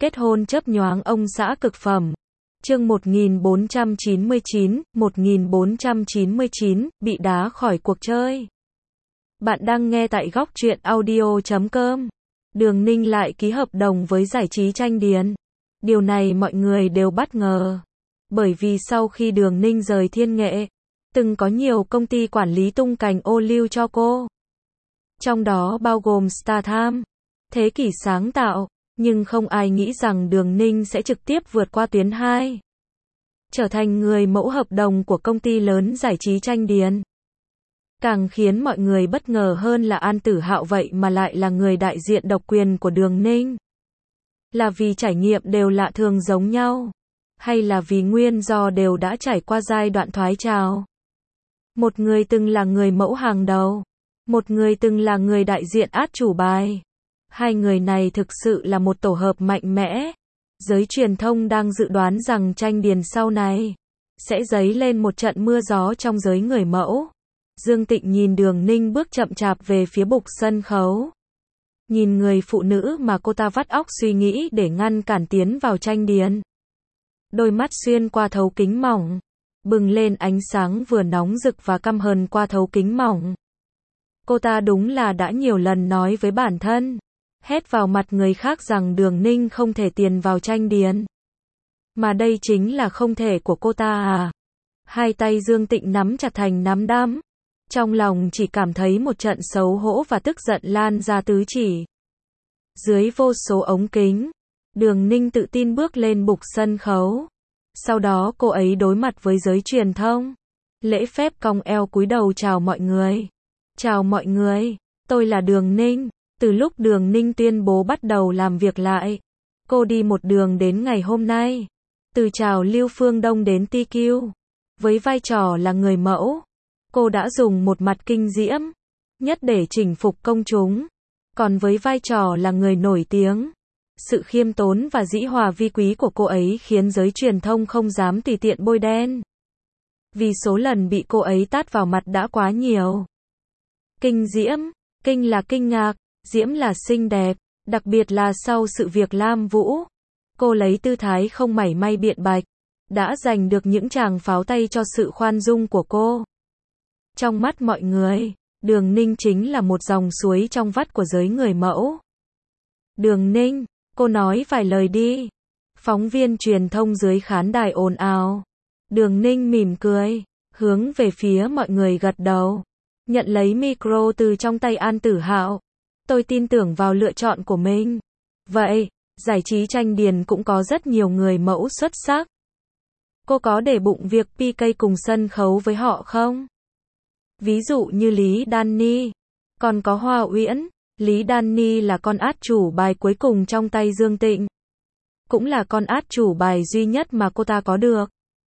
Kết hôn chớp nhoáng ông xã cực phẩm. Chương 1499, bị đá khỏi cuộc chơi. Bạn đang nghe tại góc truyện audio.com. Đường Ninh lại ký hợp đồng với giải trí Tranh Điền. Điều này mọi người đều bất ngờ. Bởi vì sau khi Đường Ninh rời Thiên Nghệ, từng có nhiều công ty quản lý tung cành ô liu cho cô. Trong đó bao gồm StarTimes, Thế Kỷ Sáng Tạo, nhưng không ai nghĩ rằng Đường Ninh sẽ trực tiếp vượt qua tuyến 2. Trở thành người mẫu hợp đồng của công ty lớn giải trí Tranh Điền. Càng khiến mọi người bất ngờ hơn là An Tử Hạo vậy mà lại là người đại diện độc quyền của Đường Ninh. Là vì trải nghiệm đều lạ thường giống nhau, hay là vì nguyên do đều đã trải qua giai đoạn thoái trào. Một người từng là người mẫu hàng đầu, một người từng là người đại diện át chủ bài. Hai người này thực sự là một tổ hợp mạnh mẽ. Giới truyền thông đang dự đoán rằng Tranh Điền sau này sẽ dấy lên một trận mưa gió trong giới người mẫu. Dương Tịnh nhìn Đường Ninh bước chậm chạp về phía bục sân khấu. Nhìn người phụ nữ mà cô ta vắt óc suy nghĩ để ngăn cản tiến vào Tranh Điền. Đôi mắt xuyên qua thấu kính mỏng, bừng lên ánh sáng vừa nóng rực và căm hờn qua thấu kính mỏng. Cô ta đúng là đã nhiều lần nói với bản thân, hét vào mặt người khác rằng Đường Ninh không thể tiền vào Tranh Điền. Mà đây chính là không thể của cô ta à? Hai tay Dương Tịnh nắm chặt thành nắm đấm. Trong lòng chỉ cảm thấy một trận xấu hổ và tức giận lan ra tứ chỉ. Dưới vô số ống kính, Đường Ninh tự tin bước lên bục sân khấu. Sau đó cô ấy đối mặt với giới truyền thông. Lễ phép cong eo cúi đầu chào mọi người. Chào mọi người, tôi là Đường Ninh. Từ lúc Đường Ninh tuyên bố bắt đầu làm việc lại, cô đi một đường đến ngày hôm nay. Từ chào Lưu Phương Đông đến TQ. Với vai trò là người mẫu, cô đã dùng một mặt kinh diễm nhất để chinh phục công chúng. Còn với vai trò là người nổi tiếng, sự khiêm tốn và dĩ hòa vi quý của cô ấy khiến giới truyền thông không dám tùy tiện bôi đen. Vì số lần bị cô ấy tát vào mặt đã quá nhiều. Kinh diễm, kinh là kinh ngạc, diễm là xinh đẹp, đặc biệt là sau sự việc Lam Vũ. Cô lấy tư thái không mảy may biện bạch, đã giành được những tràng pháo tay cho sự khoan dung của cô. Trong mắt mọi người, Đường Ninh chính là một dòng suối trong vắt của giới người mẫu. Đường Ninh, cô nói vài lời đi. Phóng viên truyền thông dưới khán đài ồn ào. Đường Ninh mỉm cười, hướng về phía mọi người gật đầu. Nhận lấy micro từ trong tay An Tử Hạo. Tôi tin tưởng vào lựa chọn của mình. Vậy, giải trí Tranh Điền cũng có rất nhiều người mẫu xuất sắc. Cô có để bụng việc PK cùng sân khấu với họ không? Ví dụ như Lý Đan Ni, còn có Hoa Uyển. Lý Đan Ni là con át chủ bài cuối cùng trong tay Dương Tịnh. Cũng là con át chủ bài duy nhất mà cô ta có được.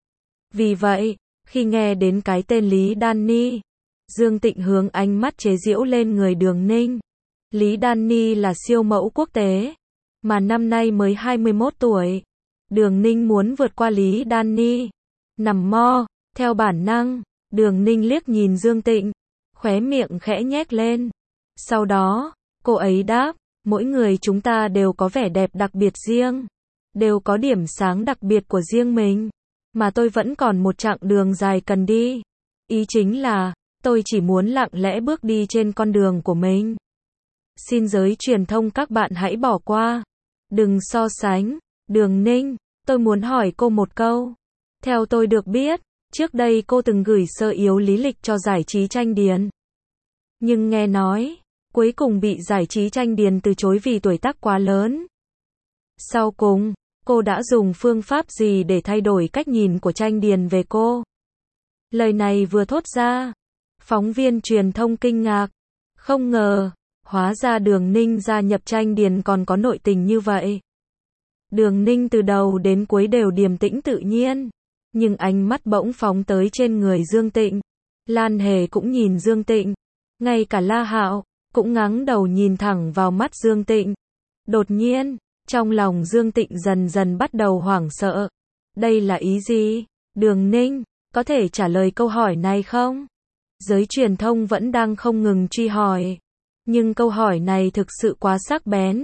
Vì vậy, khi nghe đến cái tên Lý Đan Ni, Dương Tịnh hướng ánh mắt chế giễu lên người Đường Ninh. Lý Đan Ni là siêu mẫu quốc tế, mà năm nay mới 21 tuổi. Đường Ninh muốn vượt qua Lý Đan Ni. Nằm mo, theo bản năng, Đường Ninh liếc nhìn Dương Tịnh, khóe miệng khẽ nhếch lên. Sau đó, cô ấy đáp, mỗi người chúng ta đều có vẻ đẹp đặc biệt riêng, đều có điểm sáng đặc biệt của riêng mình, mà tôi vẫn còn một chặng đường dài cần đi. Ý chính là, tôi chỉ muốn lặng lẽ bước đi trên con đường của mình. Xin giới truyền thông các bạn hãy bỏ qua. Đừng so sánh. Đường Ninh, tôi muốn hỏi cô một câu. Theo tôi được biết, trước đây cô từng gửi sơ yếu lý lịch cho giải trí Tranh Điền. Nhưng nghe nói, cuối cùng bị giải trí Tranh Điền từ chối vì tuổi tác quá lớn. Sau cùng, cô đã dùng phương pháp gì để thay đổi cách nhìn của Tranh Điền về cô? Lời này vừa thốt ra, phóng viên truyền thông kinh ngạc. Không ngờ, hóa ra Đường Ninh gia nhập Tranh Điền còn có nội tình như vậy. Đường Ninh từ đầu đến cuối đều điềm tĩnh tự nhiên, nhưng ánh mắt bỗng phóng tới trên người Dương Tịnh. Lan Hề cũng nhìn Dương Tịnh, ngay cả La Hạo cũng ngẩng đầu nhìn thẳng vào mắt Dương Tịnh. Đột nhiên, trong lòng Dương Tịnh dần dần bắt đầu hoảng sợ. Đây là ý gì? Đường Ninh, có thể trả lời câu hỏi này không? Giới truyền thông vẫn đang không ngừng truy hỏi. Nhưng câu hỏi này thực sự quá sắc bén.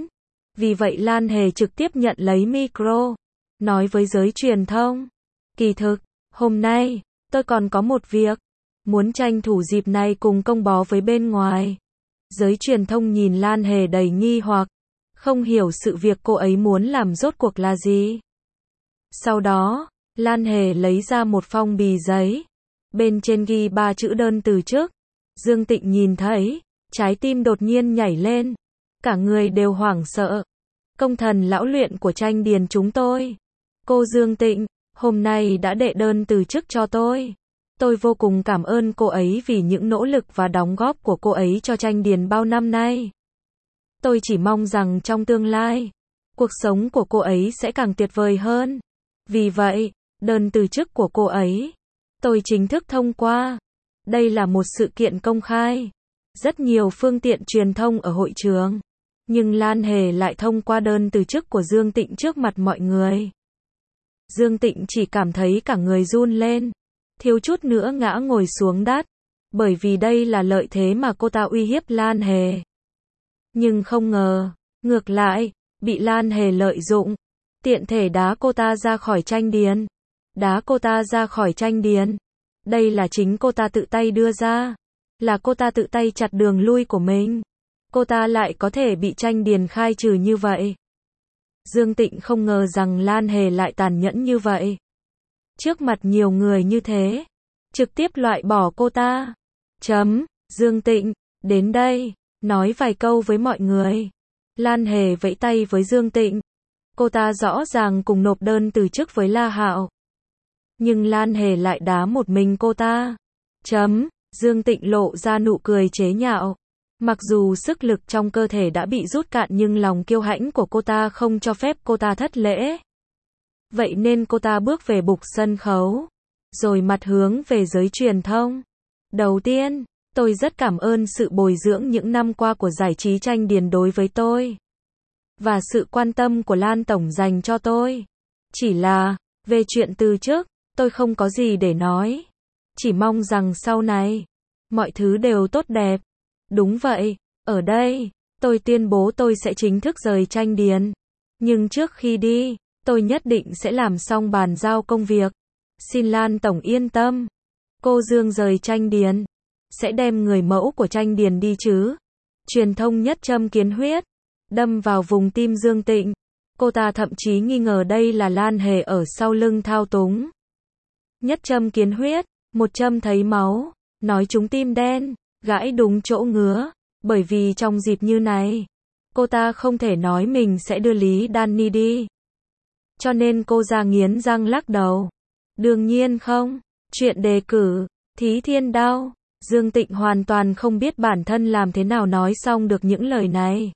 Vì vậy Lan Hề trực tiếp nhận lấy micro, nói với giới truyền thông. Kỳ thực, hôm nay, tôi còn có một việc, muốn tranh thủ dịp này cùng công bó với bên ngoài. Giới truyền thông nhìn Lan Hề đầy nghi hoặc, không hiểu sự việc cô ấy muốn làm rốt cuộc là gì. Sau đó, Lan Hề lấy ra một phong bì giấy, bên trên ghi 3 chữ đơn từ chức. Dương Tịnh nhìn thấy, trái tim đột nhiên nhảy lên, cả người đều hoảng sợ. Công thần lão luyện của Tranh Điền chúng tôi. Cô Dương Tịnh, hôm nay đã đệ đơn từ chức cho tôi. Tôi vô cùng cảm ơn cô ấy vì những nỗ lực và đóng góp của cô ấy cho Tranh Điền bao năm nay. Tôi chỉ mong rằng trong tương lai, cuộc sống của cô ấy sẽ càng tuyệt vời hơn. Vì vậy, đơn từ chức của cô ấy, tôi chính thức thông qua. Đây là một sự kiện công khai. Rất nhiều phương tiện truyền thông ở hội trường. Nhưng Lan Hề lại thông qua đơn từ chức của Dương Tịnh trước mặt mọi người. Dương Tịnh chỉ cảm thấy cả người run lên, thiếu chút nữa ngã ngồi xuống đất, bởi vì đây là lợi thế mà cô ta uy hiếp Lan Hề. Nhưng không ngờ, ngược lại, bị Lan Hề lợi dụng, tiện thể đá cô ta ra khỏi Tranh Điền. Đá cô ta ra khỏi Tranh Điền. Đây là chính cô ta tự tay đưa ra, là cô ta tự tay chặt đường lui của mình. Cô ta lại có thể bị Tranh Điền khai trừ như vậy. Dương Tịnh không ngờ rằng Lan Hề lại tàn nhẫn như vậy. Trước mặt nhiều người như thế, trực tiếp loại bỏ cô ta. Dương Tịnh, đến đây, nói vài câu với mọi người. Lan Hề vẫy tay với Dương Tịnh. Cô ta rõ ràng cùng nộp đơn từ chức với La Hạo. Nhưng Lan Hề lại đá một mình cô ta. Dương Tịnh lộ ra nụ cười chế nhạo. Mặc dù sức lực trong cơ thể đã bị rút cạn nhưng lòng kiêu hãnh của cô ta không cho phép cô ta thất lễ. Vậy nên cô ta bước về bục sân khấu, rồi mặt hướng về giới truyền thông. Đầu tiên, tôi rất cảm ơn sự bồi dưỡng những năm qua của giải trí Tranh Điền đối với tôi. Và sự quan tâm của Lan Tổng dành cho tôi. Chỉ là, về chuyện từ chức, tôi không có gì để nói. Chỉ mong rằng sau này, mọi thứ đều tốt đẹp. Đúng vậy, ở đây, tôi tuyên bố tôi sẽ chính thức rời Tranh Điền. Nhưng trước khi đi, tôi nhất định sẽ làm xong bàn giao công việc. Xin Lan Tổng yên tâm. Cô Dương rời Tranh Điền. Sẽ đem người mẫu của Tranh Điền đi chứ. Truyền thông nhất châm kiến huyết. Đâm vào vùng tim Dương Tịnh. Cô ta thậm chí nghi ngờ đây là Lan Hề ở sau lưng thao túng. Nhất châm kiến huyết. Một châm thấy máu. Nói trúng tim đen. Gãi đúng chỗ ngứa. Bởi vì trong dịp như này, cô ta không thể nói mình sẽ đưa Lý Danny đi. Cho nên cô ra nghiến răng lắc đầu. Đương nhiên không. Chuyện đề cử, Thí Thiên Đao. Dương Tịnh hoàn toàn không biết bản thân làm thế nào nói xong được những lời này.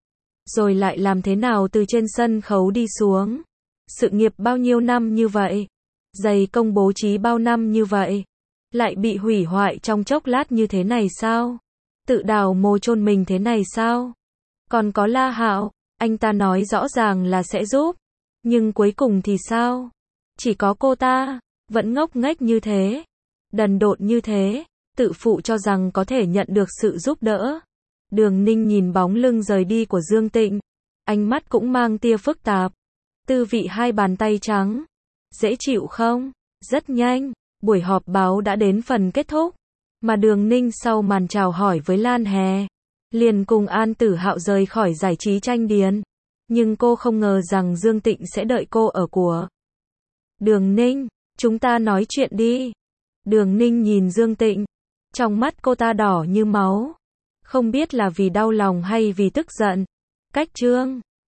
Rồi lại làm thế nào từ trên sân khấu đi xuống. Sự nghiệp bao nhiêu năm như vậy. Dày công bố trí bao năm như vậy. Lại bị hủy hoại trong chốc lát như thế này sao? Tự đào mồ chôn mình thế này sao? Còn có La Hạo, anh ta nói rõ ràng là sẽ giúp. Nhưng cuối cùng thì sao? Chỉ có cô ta, vẫn ngốc nghếch như thế. Đần độn như thế, tự phụ cho rằng có thể nhận được sự giúp đỡ. Đường Ninh nhìn bóng lưng rời đi của Dương Tịnh. Ánh mắt cũng mang tia phức tạp. Tư vị hai bàn tay trắng. Dễ chịu không? Rất nhanh, buổi họp báo đã đến phần kết thúc. Mà Đường Ninh sau màn chào hỏi với Lan Hề, liền cùng An Tử Hạo rời khỏi giải trí Tranh Điền. Nhưng cô không ngờ rằng Dương Tịnh sẽ đợi cô ở của. Đường Ninh, chúng ta nói chuyện đi. Đường Ninh nhìn Dương Tịnh. Trong mắt cô ta đỏ như máu. Không biết là vì đau lòng hay vì tức giận. Cách chương